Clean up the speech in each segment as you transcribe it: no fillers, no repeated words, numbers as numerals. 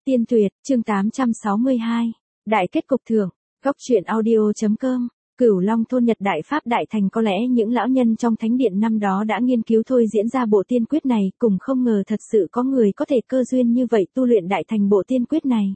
Tiên Tuyệt, chương 862. Đại kết cục thưởng. Góc truyện audio.com. Cửu Long thôn Nhật Đại Pháp Đại Thành. Có lẽ những lão nhân trong thánh điện năm đó đã nghiên cứu thôi diễn ra bộ tiên quyết này, cùng không ngờ thật sự có người có thể cơ duyên như vậy tu luyện đại thành bộ tiên quyết này.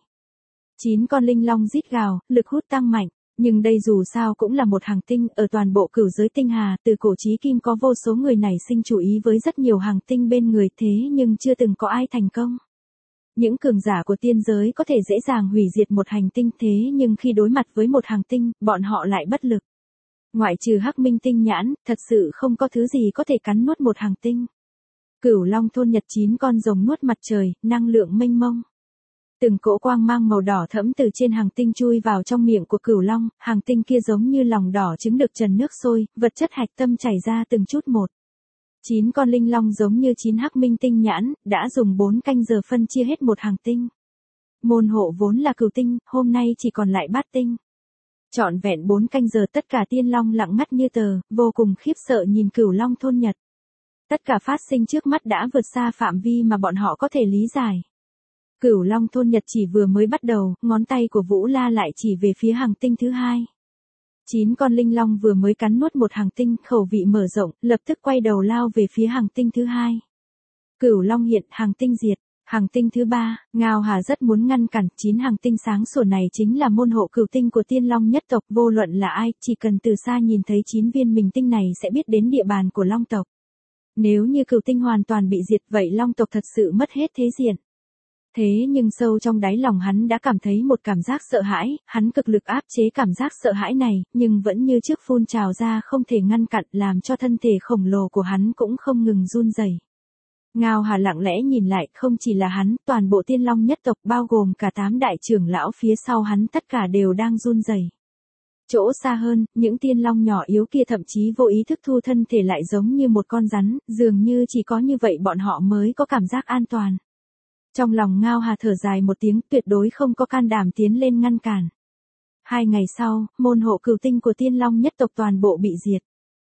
9 con linh long rít gào, lực hút tăng mạnh. Nhưng đây dù sao cũng là một hàng tinh, ở toàn bộ cửu giới tinh hà, từ cổ chí kim có vô số người nảy sinh chú ý với rất nhiều hàng tinh bên người, thế nhưng chưa từng có ai thành công. Những cường giả của tiên giới có thể dễ dàng hủy diệt một hành tinh, thế nhưng khi đối mặt với một hàng tinh, bọn họ lại bất lực. Ngoại trừ Hắc Minh tinh nhãn, thật sự không có thứ gì có thể cắn nuốt một hàng tinh. Cửu Long thôn Nhật 9 con rồng nuốt mặt trời, năng lượng mênh mông. Từng cỗ quang mang màu đỏ thẫm từ trên hàng tinh chui vào trong miệng của Cửu Long, hàng tinh kia giống như lòng đỏ trứng được trần nước sôi, vật chất hạch tâm chảy ra từng chút một. 9 con linh long giống như 9 Hắc Minh tinh nhãn, đã dùng 4 canh giờ phân chia hết một hàng tinh. Môn hộ vốn là cửu tinh, hôm nay chỉ còn lại bát tinh. Trọn vẹn 4 canh giờ tất cả tiên long lặng ngắt như tờ, vô cùng khiếp sợ nhìn Cửu Long thôn Nhật. Tất cả phát sinh trước mắt đã vượt xa phạm vi mà bọn họ có thể lý giải. Cửu Long thôn Nhật chỉ vừa mới bắt đầu, ngón tay của Vũ La lại chỉ về phía hàng tinh thứ hai. 9 con linh long vừa mới cắn nuốt một hàng tinh, khẩu vị mở rộng, lập tức quay đầu lao về phía hàng tinh thứ hai. Cửu Long hiện, hàng tinh diệt. Hàng tinh thứ ba, Ngao Hà rất muốn ngăn cản. 9 hàng tinh sáng sủa này chính là môn hộ cửu tinh của tiên long nhất tộc, vô luận là ai, chỉ cần từ xa nhìn thấy 9 viên mình tinh này sẽ biết đến địa bàn của long tộc. Nếu như cửu tinh hoàn toàn bị diệt, vậy long tộc thật sự mất hết thế diện. Thế nhưng sâu trong đáy lòng hắn đã cảm thấy một cảm giác sợ hãi, hắn cực lực áp chế cảm giác sợ hãi này, nhưng vẫn như trước phun trào ra không thể ngăn cản, làm cho thân thể khổng lồ của hắn cũng không ngừng run rẩy. Ngao Hà lặng lẽ nhìn lại, không chỉ là hắn, toàn bộ tiên long nhất tộc bao gồm cả 8 đại trưởng lão phía sau hắn tất cả đều đang run rẩy. Chỗ xa hơn, những tiên long nhỏ yếu kia thậm chí vô ý thức thu thân thể lại giống như một con rắn, dường như chỉ có như vậy bọn họ mới có cảm giác an toàn. Trong lòng Ngao Hà thở dài một tiếng, tuyệt đối không có can đảm tiến lên ngăn cản. 2 ngày sau, môn hộ cửu tinh của tiên long nhất tộc toàn bộ bị diệt.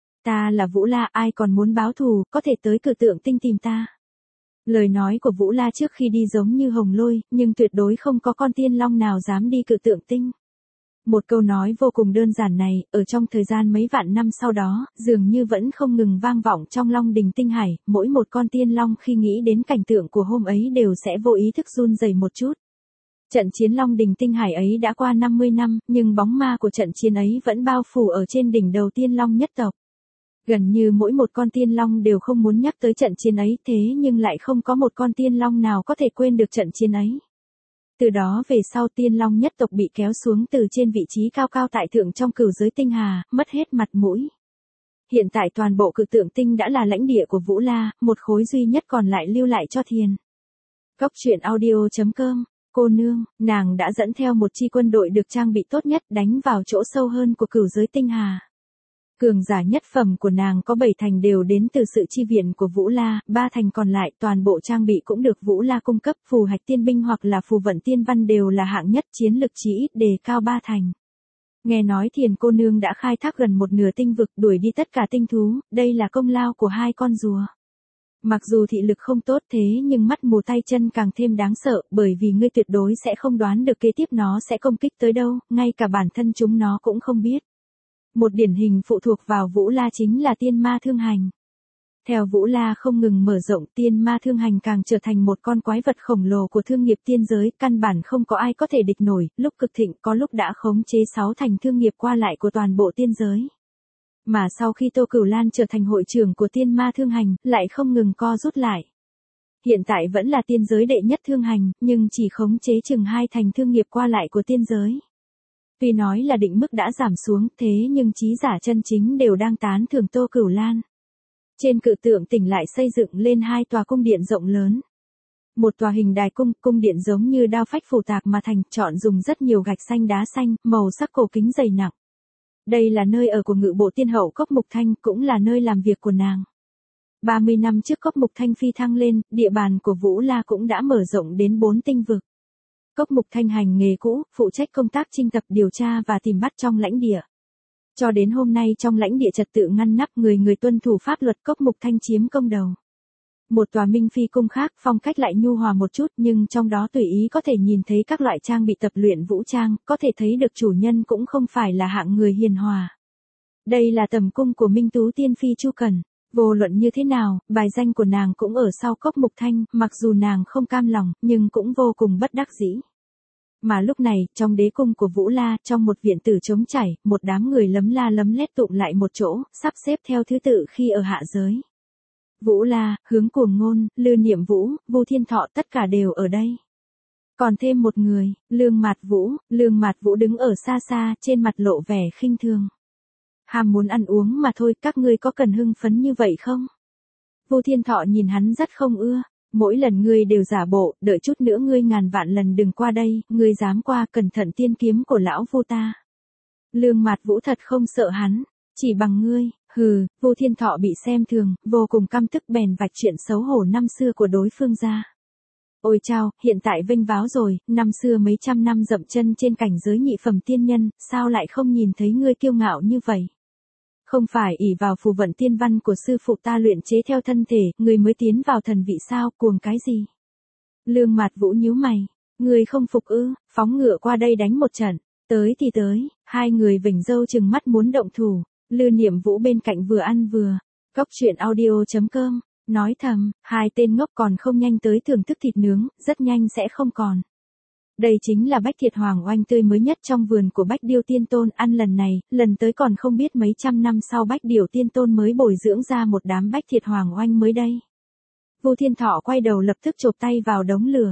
Ta là Vũ La, ai còn muốn báo thù, có thể tới Cự Tượng Tinh tìm ta. Lời nói của Vũ La trước khi đi giống như hồng lôi, nhưng tuyệt đối không có con tiên long nào dám đi Cự Tượng Tinh. Một câu nói vô cùng đơn giản này, ở trong thời gian mấy vạn năm sau đó, dường như vẫn không ngừng vang vọng trong Long Đình Tinh Hải, mỗi một con tiên long khi nghĩ đến cảnh tượng của hôm ấy đều sẽ vô ý thức run rẩy một chút. Trận chiến Long Đình Tinh Hải ấy đã qua 50 năm, nhưng bóng ma của trận chiến ấy vẫn bao phủ ở trên đỉnh đầu tiên long nhất tộc. Gần như mỗi một con tiên long đều không muốn nhắc tới trận chiến ấy, thế nhưng lại không có một con tiên long nào có thể quên được trận chiến ấy. Từ đó về sau tiên long nhất tộc bị kéo xuống từ trên vị trí cao cao tại thượng trong cửu giới tinh hà, mất hết mặt mũi. Hiện tại toàn bộ Cự Tượng Tinh đã là lãnh địa của Vũ La, một khối duy nhất còn lại lưu lại cho Thiền. Góc truyện audio.com. Cô nương, nàng đã dẫn theo một chi quân đội được trang bị tốt nhất đánh vào chỗ sâu hơn của cửu giới tinh hà. Cường giả nhất phẩm của nàng có 7 thành đều đến từ sự chi viện của Vũ La, 3 thành còn lại toàn bộ trang bị cũng được Vũ La cung cấp, phù hạch tiên binh hoặc là phù vận tiên văn đều là hạng nhất, chiến lực chỉ ít đề cao 3 thành. Nghe nói Thiền cô nương đã khai thác gần một nửa tinh vực, đuổi đi tất cả tinh thú, đây là công lao của 2 con rùa. Mặc dù thị lực không tốt thế nhưng mắt mù tay chân càng thêm đáng sợ, bởi vì ngươi tuyệt đối sẽ không đoán được kế tiếp nó sẽ công kích tới đâu, ngay cả bản thân chúng nó cũng không biết. Một điển hình phụ thuộc vào Vũ La chính là tiên ma thương hành. Theo Vũ La không ngừng mở rộng, tiên ma thương hành càng trở thành một con quái vật khổng lồ của thương nghiệp tiên giới, căn bản không có ai có thể địch nổi, lúc cực thịnh có lúc đã khống chế 6 thành thương nghiệp qua lại của toàn bộ tiên giới. Mà sau khi Tô Cửu Lan trở thành hội trưởng của tiên ma thương hành, lại không ngừng co rút lại. Hiện tại vẫn là tiên giới đệ nhất thương hành, nhưng chỉ khống chế chừng 2 thành thương nghiệp qua lại của tiên giới. Tuy nói là định mức đã giảm xuống, thế nhưng trí giả chân chính đều đang tán thưởng Tô Cửu Lan. Trên Cự Tượng Tỉnh lại xây dựng lên 2 tòa cung điện rộng lớn. Một tòa hình đài cung, cung điện giống như đao phách phủ tạc mà thành, chọn dùng rất nhiều gạch xanh đá xanh, màu sắc cổ kính dày nặng. Đây là nơi ở của Ngự Bộ Tiên Hậu Cốc Mục Thanh, cũng là nơi làm việc của nàng. 30 năm trước Cốc Mục Thanh phi thăng lên, địa bàn của Vũ La cũng đã mở rộng đến 4 tinh vực. Cốc Mục Thanh hành nghề cũ, phụ trách công tác chinh tập điều tra và tìm bắt trong lãnh địa. Cho đến hôm nay trong lãnh địa trật tự ngăn nắp, người người tuân thủ pháp luật, Cốc Mục Thanh chiếm công đầu. Một tòa Minh Phi cung khác, phong cách lại nhu hòa một chút, nhưng trong đó tùy ý có thể nhìn thấy các loại trang bị tập luyện vũ trang, có thể thấy được chủ nhân cũng không phải là hạng người hiền hòa. Đây là tầm cung của Minh Tú Tiên Phi Chu Cần. Vô luận như thế nào, bài danh của nàng cũng ở sau Cốc Mục Thanh, mặc dù nàng không cam lòng, nhưng cũng vô cùng bất đắc dĩ. Mà lúc này, trong đế cung của Vũ La, trong một viện tử trống trải, một đám người lấm la lấm lét tụng lại một chỗ, sắp xếp theo thứ tự khi ở hạ giới. Vũ La, Hướng Cuồng Ngôn, Lư Niệm Vũ, Vu Thiên Thọ tất cả đều ở đây. Còn thêm một người, Lương Mạt Vũ đứng ở xa xa, trên mặt lộ vẻ khinh thường. Ham muốn ăn uống mà thôi, các ngươi có cần hưng phấn như vậy không? Vu Thiên Thọ nhìn hắn rất không ưa, mỗi lần ngươi đều giả bộ, đợi chút nữa ngươi ngàn vạn lần đừng qua đây, ngươi dám qua cẩn thận tiên kiếm của lão Vu ta. Lương Mạt Vũ thật không sợ hắn, chỉ bằng ngươi, hừ, Vu Thiên Thọ bị xem thường, vô cùng căm tức bèn vạch chuyện xấu hổ năm xưa của đối phương ra. Ôi chao, hiện tại vênh váo rồi, năm xưa mấy trăm năm dậm chân trên cảnh giới nhị phẩm tiên nhân, sao lại không nhìn thấy ngươi kiêu ngạo như vậy? Không phải ỷ vào phù vận tiên văn của sư phụ ta luyện chế theo thân thể, người mới tiến vào thần vị sao, cuồng cái gì? Lương Mạt Vũ nhíu mày, người không phục ư, phóng ngựa qua đây đánh một trận, tới thì tới, hai người vểnh râu chừng mắt muốn động thủ, Lư Niệm Vũ bên cạnh vừa ăn vừa, cóc truyện audio.com, nói thầm, hai tên ngốc còn không nhanh tới thưởng thức thịt nướng, rất nhanh sẽ không còn. Đây chính là bách thiệt hoàng oanh tươi mới nhất trong vườn của Bách Điêu Tiên Tôn, ăn lần này, lần tới còn không biết mấy trăm năm sau Bách Điểu Tiên Tôn mới bồi dưỡng ra một đám bách thiệt hoàng oanh mới đây. Vu Thiên Thọ quay đầu lập tức chộp tay vào đống lửa.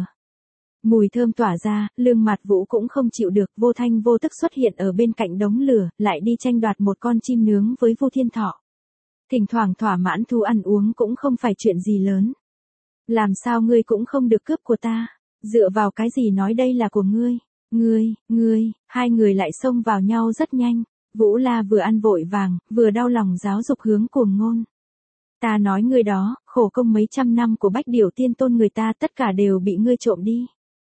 Mùi thơm tỏa ra, Lương Mạt Vũ cũng không chịu được, vô thanh vô tức xuất hiện ở bên cạnh đống lửa, lại đi tranh đoạt một con chim nướng với Vu Thiên Thọ. Thỉnh thoảng thỏa mãn thú ăn uống cũng không phải chuyện gì lớn. Làm sao ngươi cũng không được cướp của ta? Dựa vào cái gì nói đây là của ngươi? Ngươi, hai người lại xông vào nhau rất nhanh. Vũ La vừa ăn vội vàng, vừa đau lòng giáo dục Hướng Cuồng Ngôn. Ta nói ngươi đó, khổ công mấy trăm năm của Bách Điểu Tiên Tôn người ta tất cả đều bị ngươi trộm đi.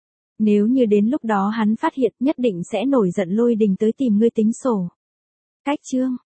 Nếu như đến lúc đó hắn phát hiện, nhất định sẽ nổi giận lôi đình tới tìm ngươi tính sổ. Cách chương